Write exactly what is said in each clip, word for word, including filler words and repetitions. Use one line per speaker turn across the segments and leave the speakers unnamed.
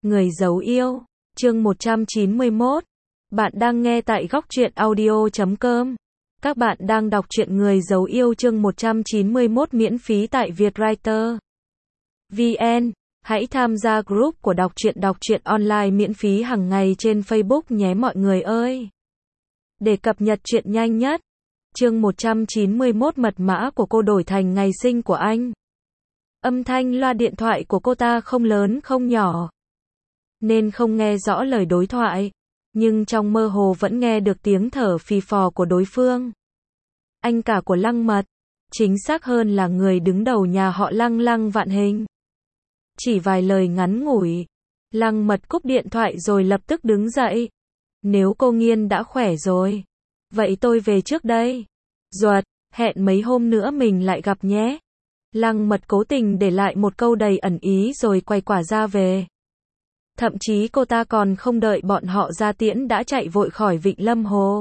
Người giấu yêu, chương một trăm chín mươi mốt. Bạn đang nghe tại góc truyện audio chấm com. Các bạn đang đọc truyện Người giấu yêu chương một trăm chín mươi mốt miễn phí tại Vietwriter vê en. Hãy tham gia group của đọc truyện đọc truyện online miễn phí hàng ngày trên Facebook nhé mọi người ơi. Để cập nhật truyện nhanh nhất. Chương một trăm chín mươi mốt mật mã của cô đổi thành ngày sinh của anh. Âm thanh loa điện thoại của cô ta không lớn không nhỏ, nên không nghe rõ lời đối thoại, nhưng trong mơ hồ vẫn nghe được tiếng thở phì phò của đối phương. Anh cả của Lăng Mật, chính xác hơn là người đứng đầu nhà họ Lăng Lăng Vạn Hình. Chỉ vài lời ngắn ngủi, Lăng Mật cúp điện thoại rồi lập tức đứng dậy. Nếu cô Nghiên đã khỏe rồi, vậy tôi về trước đây. Duật, hẹn mấy hôm nữa mình lại gặp nhé. Lăng Mật cố tình để lại một câu đầy ẩn ý rồi quay quả ra về. Thậm chí cô ta còn không đợi bọn họ ra tiễn đã chạy vội khỏi Vịnh Lâm Hồ.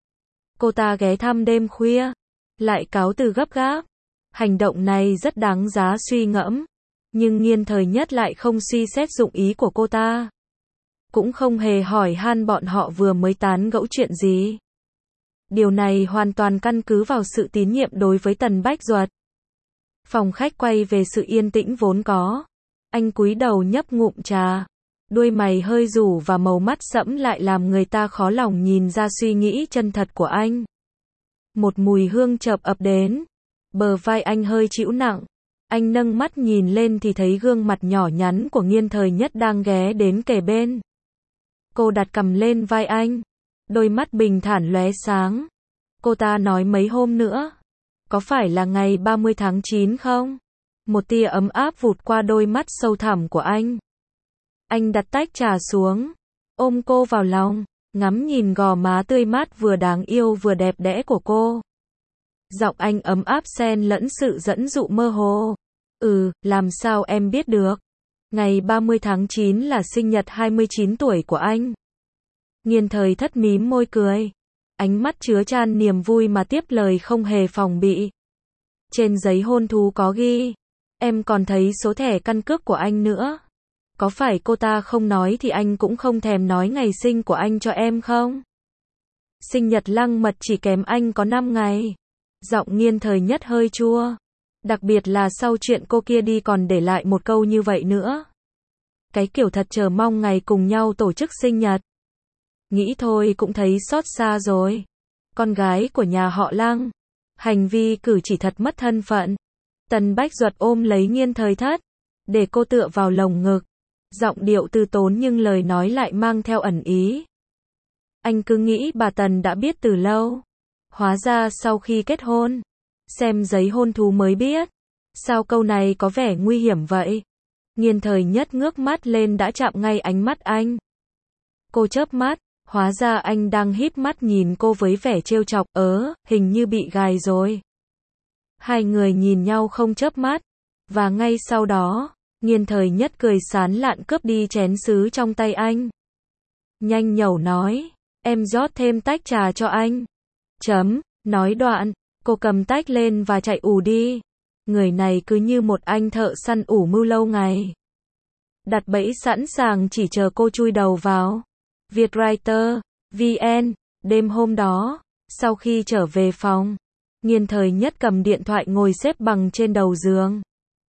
Cô ta ghé thăm đêm khuya, lại cáo từ gấp gáp. Hành động này rất đáng giá suy ngẫm, nhưng Nghiên Thời Nhất lại không suy xét dụng ý của cô ta. Cũng không hề hỏi han bọn họ vừa mới tán gẫu chuyện gì. Điều này hoàn toàn căn cứ vào sự tín nhiệm đối với Tần Bách Duật. Phòng khách quay về sự yên tĩnh vốn có. Anh cúi đầu nhấp ngụm trà. Đuôi mày hơi rủ và màu mắt sẫm lại làm người ta khó lòng nhìn ra suy nghĩ chân thật của anh. Một mùi hương chợp ập đến. Bờ vai anh hơi trĩu nặng. Anh nâng mắt nhìn lên thì thấy gương mặt nhỏ nhắn của Nghiên Thời Nhất đang ghé đến kề bên. Cô đặt cằm lên vai anh. Đôi mắt bình thản lóe sáng. Cô ta nói mấy hôm nữa. Có phải là ngày ba mươi tháng chín không? Một tia ấm áp vụt qua đôi mắt sâu thẳm của anh. Anh đặt tách trà xuống, ôm cô vào lòng, ngắm nhìn gò má tươi mát vừa đáng yêu vừa đẹp đẽ của cô. Giọng anh ấm áp xen lẫn sự dẫn dụ mơ hồ. Ừ, làm sao em biết được? Ngày ba mươi tháng chín là sinh nhật hai mươi chín tuổi của anh. Nghiên Thời Thất mím môi cười. Ánh mắt chứa chan niềm vui mà tiếp lời không hề phòng bị. Trên giấy hôn thú có ghi. Em còn thấy số thẻ căn cước của anh nữa. Có phải cô ta không nói thì anh cũng không thèm nói ngày sinh của anh cho em không? Sinh nhật Lăng Mật chỉ kém anh có năm ngày. Giọng Nghiên Thời Nhất hơi chua. Đặc biệt là sau chuyện cô kia đi còn để lại một câu như vậy nữa. Cái kiểu thật chờ mong ngày cùng nhau tổ chức sinh nhật. Nghĩ thôi cũng thấy xót xa rồi. Con gái của nhà họ Lăng. Hành vi cử chỉ thật mất thân phận. Tần Bách Duật ôm lấy Nghiên Thời Thất, để cô tựa vào lồng ngực. Giọng điệu từ tốn nhưng lời nói lại mang theo ẩn ý. Anh cứ nghĩ bà Tần đã biết từ lâu. Hóa ra sau khi kết hôn, xem giấy hôn thú mới biết. Sao câu này có vẻ nguy hiểm vậy? Nghiên Thời Nhất ngước mắt lên đã chạm ngay ánh mắt anh. Cô chớp mắt, hóa ra anh đang híp mắt nhìn cô với vẻ trêu chọc. Ớ, hình như bị gài rồi. Hai người nhìn nhau không chớp mắt. Và ngay sau đó, Nghiên Thời Nhất cười sán lạn cướp đi chén sứ trong tay anh. Nhanh nhẩu nói, em rót thêm tách trà cho anh. Chấm, nói đoạn, cô cầm tách lên và chạy ù đi. Người này cứ như một anh thợ săn ủ mưu lâu ngày. Đặt bẫy sẵn sàng chỉ chờ cô chui đầu vào. Vietwriter vê en. Đêm hôm đó, sau khi trở về phòng, Nghiên Thời Nhất cầm điện thoại ngồi xếp bằng trên đầu giường.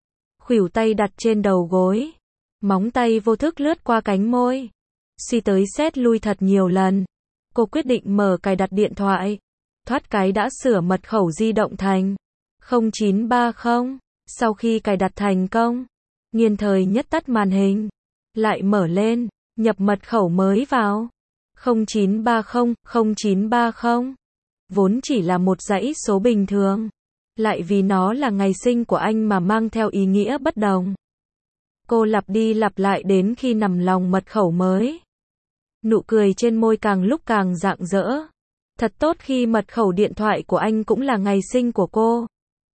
Khuỷu tay đặt trên đầu gối. Móng tay vô thức lướt qua cánh môi. Suy tới xét lui thật nhiều lần. Cô quyết định mở cài đặt điện thoại. Thoát cái đã sửa mật khẩu di động thành không chín ba không. Sau khi cài đặt thành công, Nghiên Thời Nhất tắt màn hình. Lại mở lên, nhập mật khẩu mới vào. không chín ba không, không chín ba không. Vốn chỉ là một dãy số bình thường. Lại vì nó là ngày sinh của anh mà mang theo ý nghĩa bất đồng. Cô lặp đi lặp lại đến khi nằm lòng mật khẩu mới. Nụ cười trên môi càng lúc càng rạng rỡ. Thật tốt khi mật khẩu điện thoại của anh cũng là ngày sinh của cô.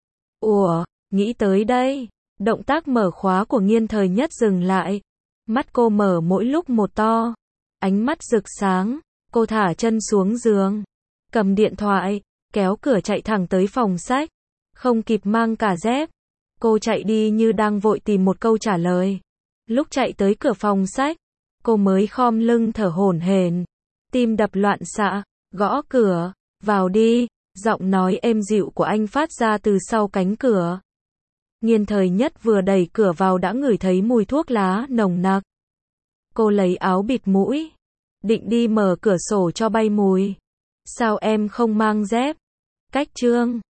Ủa, nghĩ tới đây, động tác mở khóa của Nghiên Thời Nhất dừng lại. Mắt cô mở mỗi lúc một to. Ánh mắt rực sáng, cô thả chân xuống giường. Cầm điện thoại, kéo cửa chạy thẳng tới phòng sách. Không kịp mang cả dép. Cô chạy đi như đang vội tìm một câu trả lời. Lúc chạy tới cửa phòng sách, Cô mới khom lưng thở hổn hển, tim đập loạn xạ, gõ cửa, vào đi, giọng nói êm dịu của anh phát ra từ sau cánh cửa. Nhiên Thời Nhất vừa đẩy cửa vào đã ngửi thấy mùi thuốc lá nồng nặc. Cô lấy áo bịt mũi, định đi mở cửa sổ cho bay mùi. Sao em không mang dép? Cách Trương